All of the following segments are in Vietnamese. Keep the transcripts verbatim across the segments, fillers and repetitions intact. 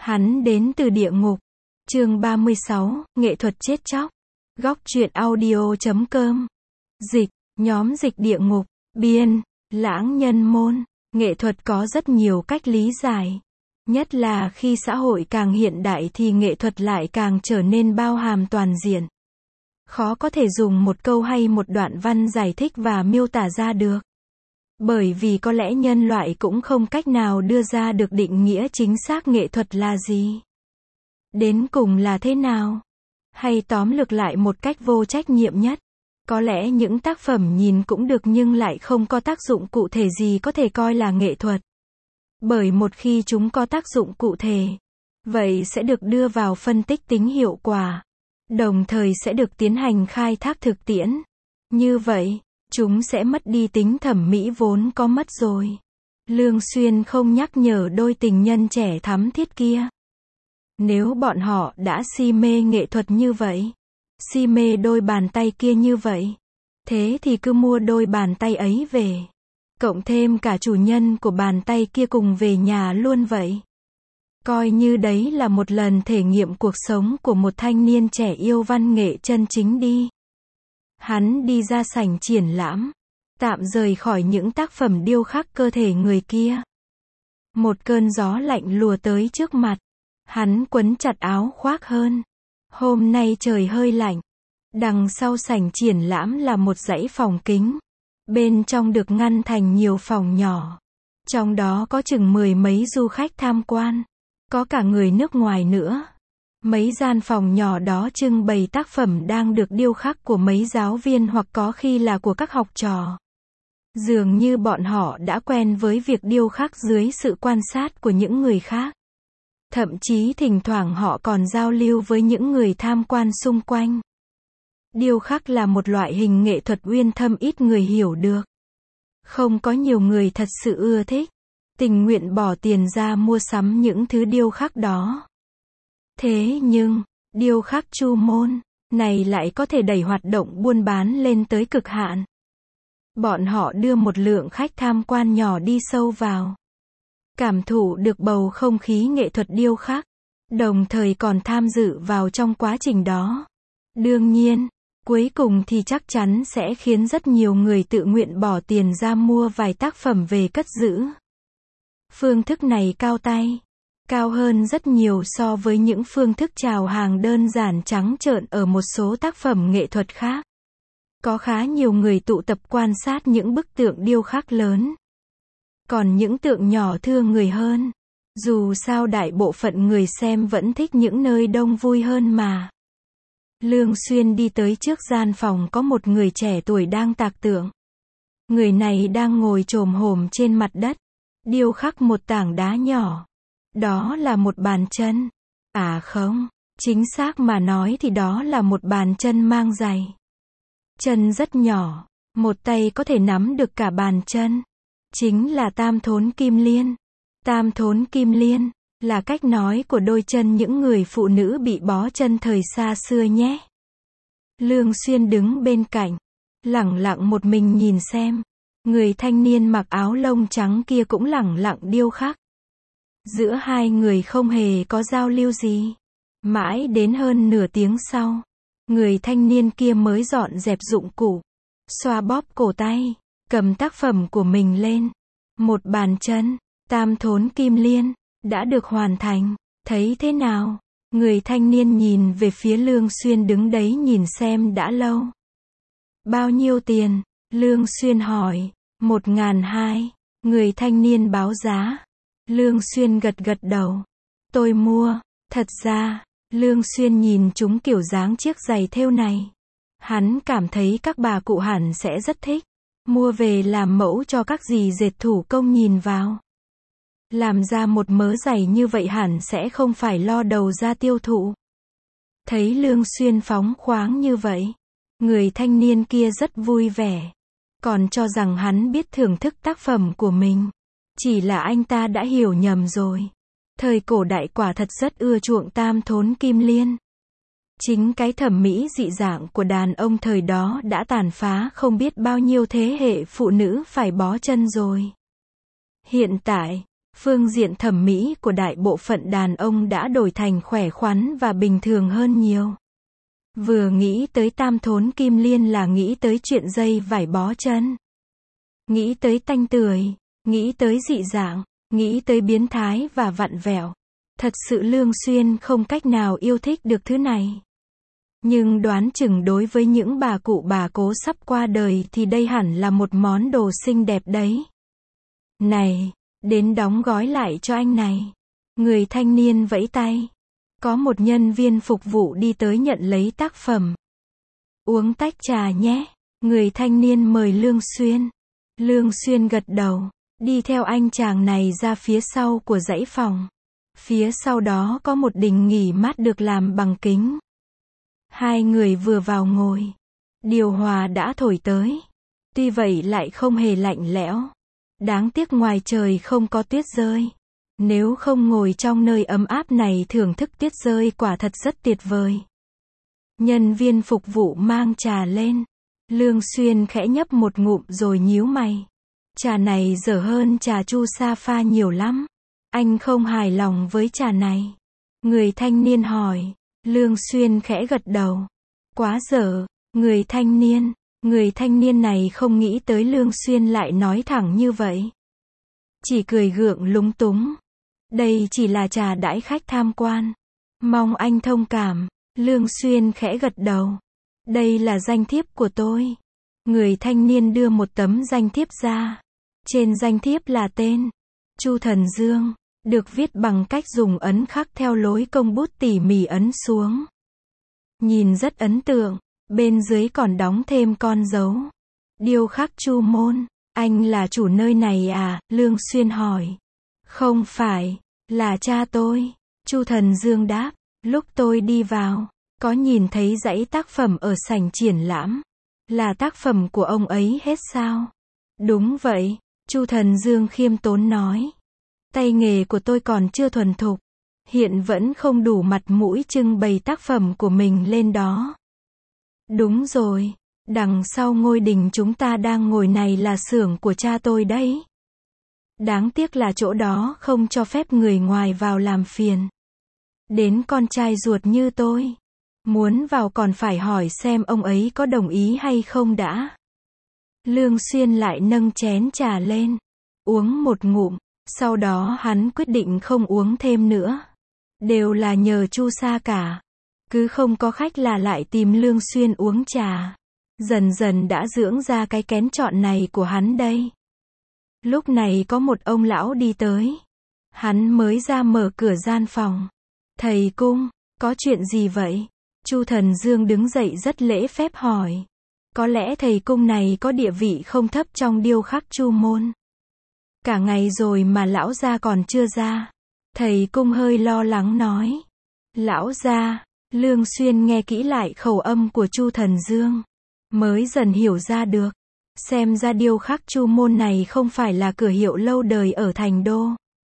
Hắn đến từ địa ngục. Chương ba mươi sáu, nghệ thuật chết chóc. Góc truyện audio chấm com. Dịch, nhóm dịch địa ngục, biên, lãng nhân môn. Nghệ thuật có rất nhiều cách lý giải. Nhất là khi xã hội càng hiện đại thì nghệ thuật lại càng trở nên bao hàm toàn diện. Khó có thể dùng một câu hay một đoạn văn giải thích và miêu tả ra được. Bởi vì có lẽ nhân loại cũng không cách nào đưa ra được định nghĩa chính xác nghệ thuật là gì. Đến cùng là thế nào? Hay tóm lược lại một cách vô trách nhiệm nhất. Có lẽ những tác phẩm nhìn cũng được nhưng lại không có tác dụng cụ thể gì có thể coi là nghệ thuật. Bởi một khi chúng có tác dụng cụ thể, vậy sẽ được đưa vào phân tích tính hiệu quả. Đồng thời sẽ được tiến hành khai thác thực tiễn. Như vậy, chúng sẽ mất đi tính thẩm mỹ vốn có mất rồi. Lương Xuyên không nhắc nhở đôi tình nhân trẻ thắm thiết kia. Nếu bọn họ đã si mê nghệ thuật như vậy, si mê đôi bàn tay kia như vậy, thế thì cứ mua đôi bàn tay ấy về. Cộng thêm cả chủ nhân của bàn tay kia cùng về nhà luôn vậy. Coi như đấy là một lần thể nghiệm cuộc sống của một thanh niên trẻ yêu văn nghệ chân chính đi. Hắn đi ra sảnh triển lãm, tạm rời khỏi những tác phẩm điêu khắc cơ thể người kia. Một cơn gió lạnh lùa tới trước mặt. Hắn quấn chặt áo khoác hơn. Hôm nay trời hơi lạnh. Đằng sau sảnh triển lãm là một dãy phòng kính. Bên trong được ngăn thành nhiều phòng nhỏ. Trong đó có chừng mười mấy du khách tham quan. Có cả người nước ngoài nữa. Mấy gian phòng nhỏ đó trưng bày tác phẩm đang được điêu khắc của mấy giáo viên hoặc có khi là của các học trò. Dường như bọn họ đã quen với việc điêu khắc dưới sự quan sát của những người khác. Thậm chí thỉnh thoảng họ còn giao lưu với những người tham quan xung quanh. Điêu khắc là một loại hình nghệ thuật uyên thâm ít người hiểu được. Không có nhiều người thật sự ưa thích, tình nguyện bỏ tiền ra mua sắm những thứ điêu khắc đó. Thế nhưng, điêu khắc chu môn này lại có thể đẩy hoạt động buôn bán lên tới cực hạn. Bọn họ đưa một lượng khách tham quan nhỏ đi sâu vào. Cảm thụ được bầu không khí nghệ thuật điêu khắc, đồng thời còn tham dự vào trong quá trình đó. Đương nhiên, cuối cùng thì chắc chắn sẽ khiến rất nhiều người tự nguyện bỏ tiền ra mua vài tác phẩm về cất giữ. Phương thức này cao tay, cao hơn rất nhiều so với những phương thức chào hàng đơn giản trắng trợn ở một số tác phẩm nghệ thuật khác. Có khá nhiều người tụ tập quan sát những bức tượng điêu khắc lớn. Còn những tượng nhỏ thưa người hơn. Dù sao đại bộ phận người xem vẫn thích những nơi đông vui hơn mà. Lương Xuyên đi tới trước gian phòng có một người trẻ tuổi đang tạc tượng. Người này đang ngồi chồm hổm trên mặt đất, điêu khắc một tảng đá nhỏ. Đó là một bàn chân. À không, chính xác mà nói thì đó là một bàn chân mang giày. Chân rất nhỏ, một tay có thể nắm được cả bàn chân. Chính là tam thốn kim liên. Tam thốn kim liên là cách nói của đôi chân những người phụ nữ bị bó chân thời xa xưa nhé. Lương Xuyên đứng bên cạnh, lẳng lặng một mình nhìn xem. Người thanh niên mặc áo lông trắng kia cũng lẳng lặng điêu khắc. Giữa hai người không hề có giao lưu gì. Mãi đến hơn nửa tiếng sau, người thanh niên kia mới dọn dẹp dụng cụ, xoa bóp cổ tay, cầm tác phẩm của mình lên. Một bàn chân, tam thốn kim liên, đã được hoàn thành. Thấy thế nào? Người thanh niên nhìn về phía Lương Xuyên đứng đấy nhìn xem đã lâu. Bao nhiêu tiền? Lương Xuyên hỏi. Một ngàn hai. Người thanh niên báo giá. Lương Xuyên gật gật đầu. Tôi mua. Thật ra, Lương Xuyên nhìn chúng kiểu dáng chiếc giày thêu này. Hắn cảm thấy các bà cụ hẳn sẽ rất thích. Mua về làm mẫu cho các dì dệt thủ công nhìn vào. Làm ra một mớ giày như vậy hẳn sẽ không phải lo đầu ra tiêu thụ. Thấy Lương Xuyên phóng khoáng như vậy, người thanh niên kia rất vui vẻ. Còn cho rằng hắn biết thưởng thức tác phẩm của mình. Chỉ là anh ta đã hiểu nhầm rồi. Thời cổ đại quả thật rất ưa chuộng tam thốn kim liên. Chính cái thẩm mỹ dị dạng của đàn ông thời đó đã tàn phá không biết bao nhiêu thế hệ phụ nữ phải bó chân rồi. Hiện tại, Phương diện thẩm mỹ của đại bộ phận đàn ông đã đổi thành khỏe khoắn và bình thường hơn nhiều. Vừa nghĩ tới tam thốn kim liên là nghĩ tới chuyện dây vải bó chân. Nghĩ tới tanh tưởi, nghĩ tới dị dạng, nghĩ tới biến thái và vặn vẹo. Thật sự Lương Xuyên không cách nào yêu thích được thứ này. Nhưng đoán chừng đối với những bà cụ bà cố sắp qua đời thì đây hẳn là một món đồ xinh đẹp đấy. Này, đến đóng gói lại cho anh này. Người thanh niên vẫy tay. Có một nhân viên phục vụ đi tới nhận lấy tác phẩm. Uống tách trà nhé. Người thanh niên mời Lương Xuyên. Lương Xuyên gật đầu, đi theo anh chàng này ra phía sau của dãy phòng. Phía sau đó có một đình nghỉ mát được làm bằng kính. Hai người vừa vào ngồi. Điều hòa đã thổi tới. Tuy vậy lại không hề lạnh lẽo. Đáng tiếc ngoài trời không có tuyết rơi. Nếu không ngồi trong nơi ấm áp này thưởng thức tuyết rơi quả thật rất tuyệt vời. Nhân viên phục vụ mang trà lên. Lương Xuyên khẽ nhấp một ngụm rồi nhíu mày. Trà này dở hơn trà chu sa pha nhiều lắm. Anh không hài lòng với trà này. Người thanh niên hỏi. Lương Xuyên khẽ gật đầu. Quá dở. Người thanh niên. Người thanh niên này không nghĩ tới Lương Xuyên lại nói thẳng như vậy. Chỉ cười gượng lúng túng. Đây chỉ là trà đãi khách tham quan. Mong anh thông cảm. Lương Xuyên khẽ gật đầu. Đây là danh thiếp của tôi. Người thanh niên đưa một tấm danh thiếp ra. Trên danh thiếp là tên. Chu Thần Dương. Được viết bằng cách dùng ấn khắc theo lối công bút tỉ mỉ ấn xuống. Nhìn rất ấn tượng. Bên dưới còn đóng thêm con dấu. Điêu khắc Chu Môn. Anh là chủ nơi này à? Lương Xuyên hỏi. Không phải. Là cha tôi. Chu Thần Dương đáp. Lúc tôi đi vào, có nhìn thấy dãy tác phẩm ở sảnh triển lãm. Là tác phẩm của ông ấy hết sao? Đúng vậy. Chu Thần Dương khiêm tốn nói. Tay nghề của tôi còn chưa thuần thục. Hiện vẫn không đủ mặt mũi trưng bày tác phẩm của mình lên đó. Đúng rồi. Đằng sau ngôi đình chúng ta đang ngồi này là xưởng của cha tôi đấy. Đáng tiếc là chỗ đó không cho phép người ngoài vào làm phiền. Đến con trai ruột như tôi. Muốn vào còn phải hỏi xem ông ấy có đồng ý hay không đã. Lương Xuyên lại nâng chén trà lên. Uống một ngụm. Sau đó hắn quyết định không uống thêm nữa. Đều là nhờ Chu Sa cả. Cứ không có khách là lại tìm Lương Xuyên uống trà. Dần dần đã dưỡng ra cái kén chọn này của hắn đây. Lúc này có một ông lão đi tới. Hắn mới ra mở cửa gian phòng. Thầy cung, có chuyện gì vậy? Chu Thần Dương đứng dậy rất lễ phép hỏi. Có lẽ thầy cung này có địa vị không thấp trong điêu khắc Chu Môn. Cả ngày rồi mà lão gia còn chưa ra. Thầy cung hơi lo lắng nói. Lão gia, Lương Xuyên nghe kỹ lại khẩu âm của Chu Thần Dương. Mới dần hiểu ra được. Xem ra điêu khắc Chu Môn này không phải là cửa hiệu lâu đời ở thành đô.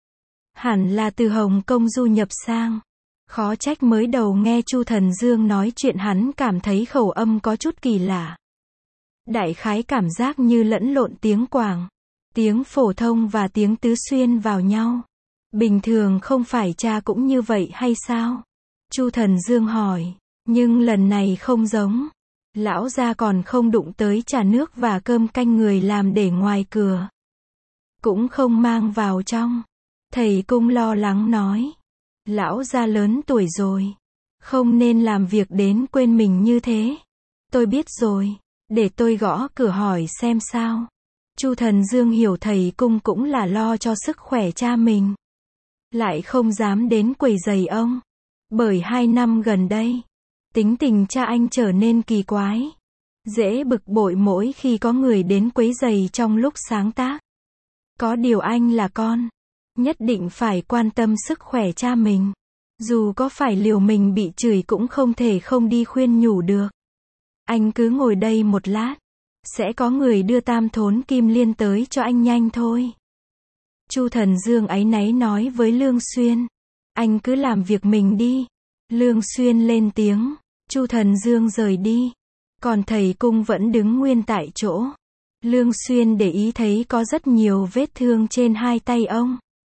Hẳn là từ Hồng Kông du nhập sang. Khó trách mới đầu nghe Chu Thần Dương nói chuyện hắn cảm thấy khẩu âm có chút kỳ lạ. Đại khái cảm giác như lẫn lộn tiếng Quảng, tiếng phổ thông và tiếng Tứ Xuyên vào nhau. Bình thường không phải cha cũng như vậy hay sao? Chu Thần Dương hỏi. Nhưng lần này không giống. Lão gia còn không đụng tới trà nước và cơm canh người làm để ngoài cửa. Cũng không mang vào trong. Thầy cung lo lắng nói. Lão gia lớn tuổi rồi. Không nên làm việc đến quên mình như thế. Tôi biết rồi. Để tôi gõ cửa hỏi xem sao. Chu Thần Dương hiểu thầy cung cũng là lo cho sức khỏe cha mình. Lại không dám đến quấy rầy ông. Bởi hai năm gần đây, tính tình cha anh trở nên kỳ quái. Dễ bực bội mỗi khi có người đến quấy rầy trong lúc sáng tác. Có điều anh là con. Nhất định phải quan tâm sức khỏe cha mình. Dù có phải liều mình bị chửi cũng không thể không đi khuyên nhủ được. Anh cứ ngồi đây một lát. Sẽ có người đưa tam thốn kim liên tới cho anh nhanh thôi. Chu Thần Dương áy náy nói với Lương Xuyên. Anh cứ làm việc mình đi. Lương Xuyên lên tiếng. Chu Thần Dương rời đi. Còn thầy cung vẫn đứng nguyên tại chỗ. Lương Xuyên để ý thấy có rất nhiều vết thương trên hai tay ông.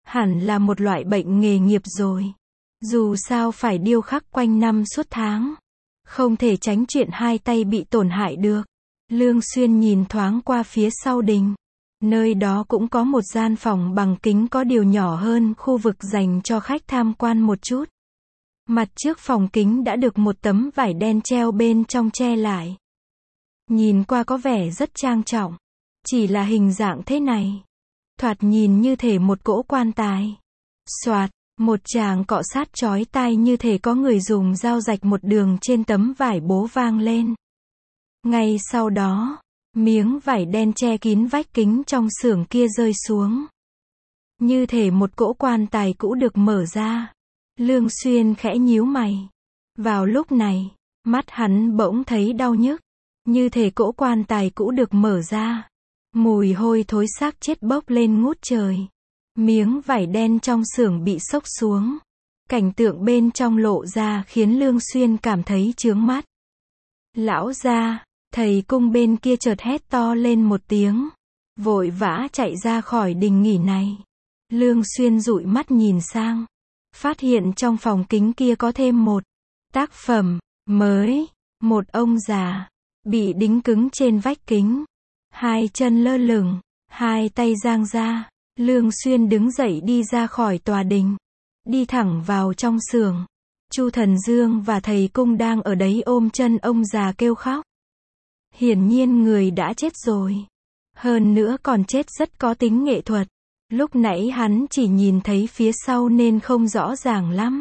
Hẳn là một loại bệnh nghề nghiệp rồi. Dù sao phải điêu khắc quanh năm suốt tháng. Không thể tránh chuyện hai tay bị tổn hại được. Lương Xuyên nhìn thoáng qua phía sau đình. Nơi đó cũng có một gian phòng bằng kính có điều nhỏ hơn khu vực dành cho khách tham quan một chút. Mặt trước phòng kính đã được một tấm vải đen treo bên trong che lại. Nhìn qua có vẻ rất trang trọng. Chỉ là hình dạng thế này. Thoạt nhìn như thể một cỗ quan tài. Soạt, một tràng cọ sát chói tai như thể có người dùng dao rạch một đường trên tấm vải bố vang lên. Ngay sau đó, miếng vải đen che kín vách kính trong xưởng kia rơi xuống. Như thể một cỗ quan tài cũ được mở ra. Lương Xuyên khẽ nhíu mày. Vào lúc này, mắt hắn bỗng thấy đau nhức. Như thể cỗ quan tài cũ được mở ra. Mùi hôi thối xác chết bốc lên ngút trời. Miếng vải đen trong xưởng bị xốc xuống. Cảnh tượng bên trong lộ ra khiến Lương Xuyên cảm thấy chướng mắt. Lão gia, thầy cung bên kia chợt hét to lên một tiếng. Vội vã chạy ra khỏi đình nghỉ này. Lương Xuyên dụi mắt nhìn sang. Phát hiện trong phòng kính kia có thêm một tác phẩm mới. Một ông già bị đính cứng trên vách kính. Hai chân lơ lửng, hai tay dang ra. Lương Xuyên đứng dậy đi ra khỏi tòa đình. Đi thẳng vào trong xưởng. Chu Thần Dương và thầy cung đang ở đấy ôm chân ông già kêu khóc. Hiển nhiên người đã chết rồi. Hơn nữa còn chết rất có tính nghệ thuật. Lúc nãy hắn chỉ nhìn thấy phía sau nên không rõ ràng lắm.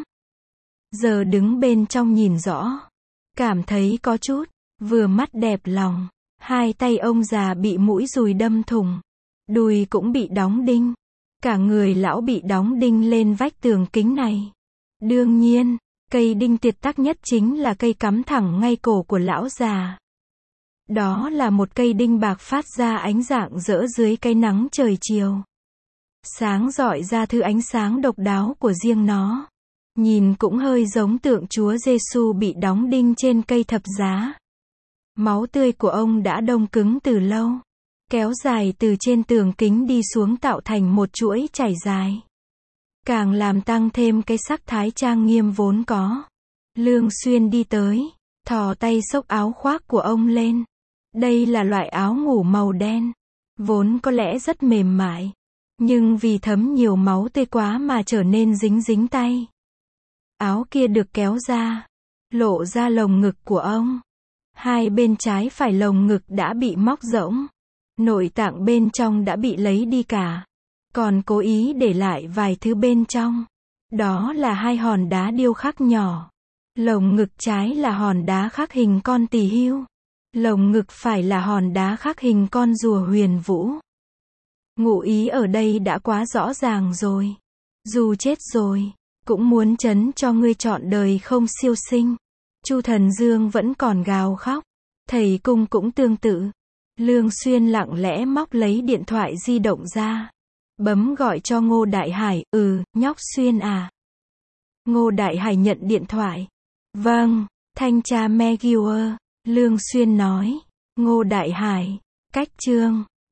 Giờ đứng bên trong nhìn rõ. Cảm thấy có chút vừa mắt đẹp lòng. Hai tay ông già bị mũi dùi đâm thủng. Đùi cũng bị đóng đinh. Cả người lão bị đóng đinh lên vách tường kính này. Đương nhiên, cây đinh tuyệt tắc nhất chính là cây cắm thẳng ngay cổ của lão già. Đó là một cây đinh bạc phát ra ánh rạng rỡ dưới cái nắng trời chiều. Sáng rọi ra thứ ánh sáng độc đáo của riêng nó. Nhìn cũng hơi giống tượng Chúa Giêsu bị đóng đinh trên cây thập giá. Máu tươi của ông đã đông cứng từ lâu. Kéo dài từ trên tường kính đi xuống tạo thành một chuỗi chảy dài. Càng làm tăng thêm cái sắc thái trang nghiêm vốn có. Lương Xuyên đi tới, thò tay xốc áo khoác của ông lên. Đây là loại áo ngủ màu đen. Vốn có lẽ rất mềm mại. Nhưng vì thấm nhiều máu tươi quá mà trở nên dính dính tay. Áo kia được kéo ra. Lộ ra lồng ngực của ông. Hai bên trái phải lồng ngực đã bị móc rỗng. Nội tạng bên trong đã bị lấy đi cả. Còn cố ý để lại vài thứ bên trong. Đó là hai hòn đá điêu khắc nhỏ. Lồng ngực trái là hòn đá khắc hình con tỳ hưu. Lồng ngực phải là hòn đá khắc hình con rùa huyền vũ. Ngụ ý ở đây đã quá rõ ràng rồi. Dù chết rồi, cũng muốn trấn cho ngươi trọn đời không siêu sinh. Chu Thần Dương vẫn còn gào khóc. Thầy cung cũng tương tự. Lương Xuyên lặng lẽ móc lấy điện thoại di động ra. Bấm gọi cho Ngô Đại Hải. Ừ, nhóc Xuyên à. Ngô Đại Hải nhận điện thoại. Vâng, thanh tra Megier. Lương Xuyên nói. Ngô Đại Hải, cách chương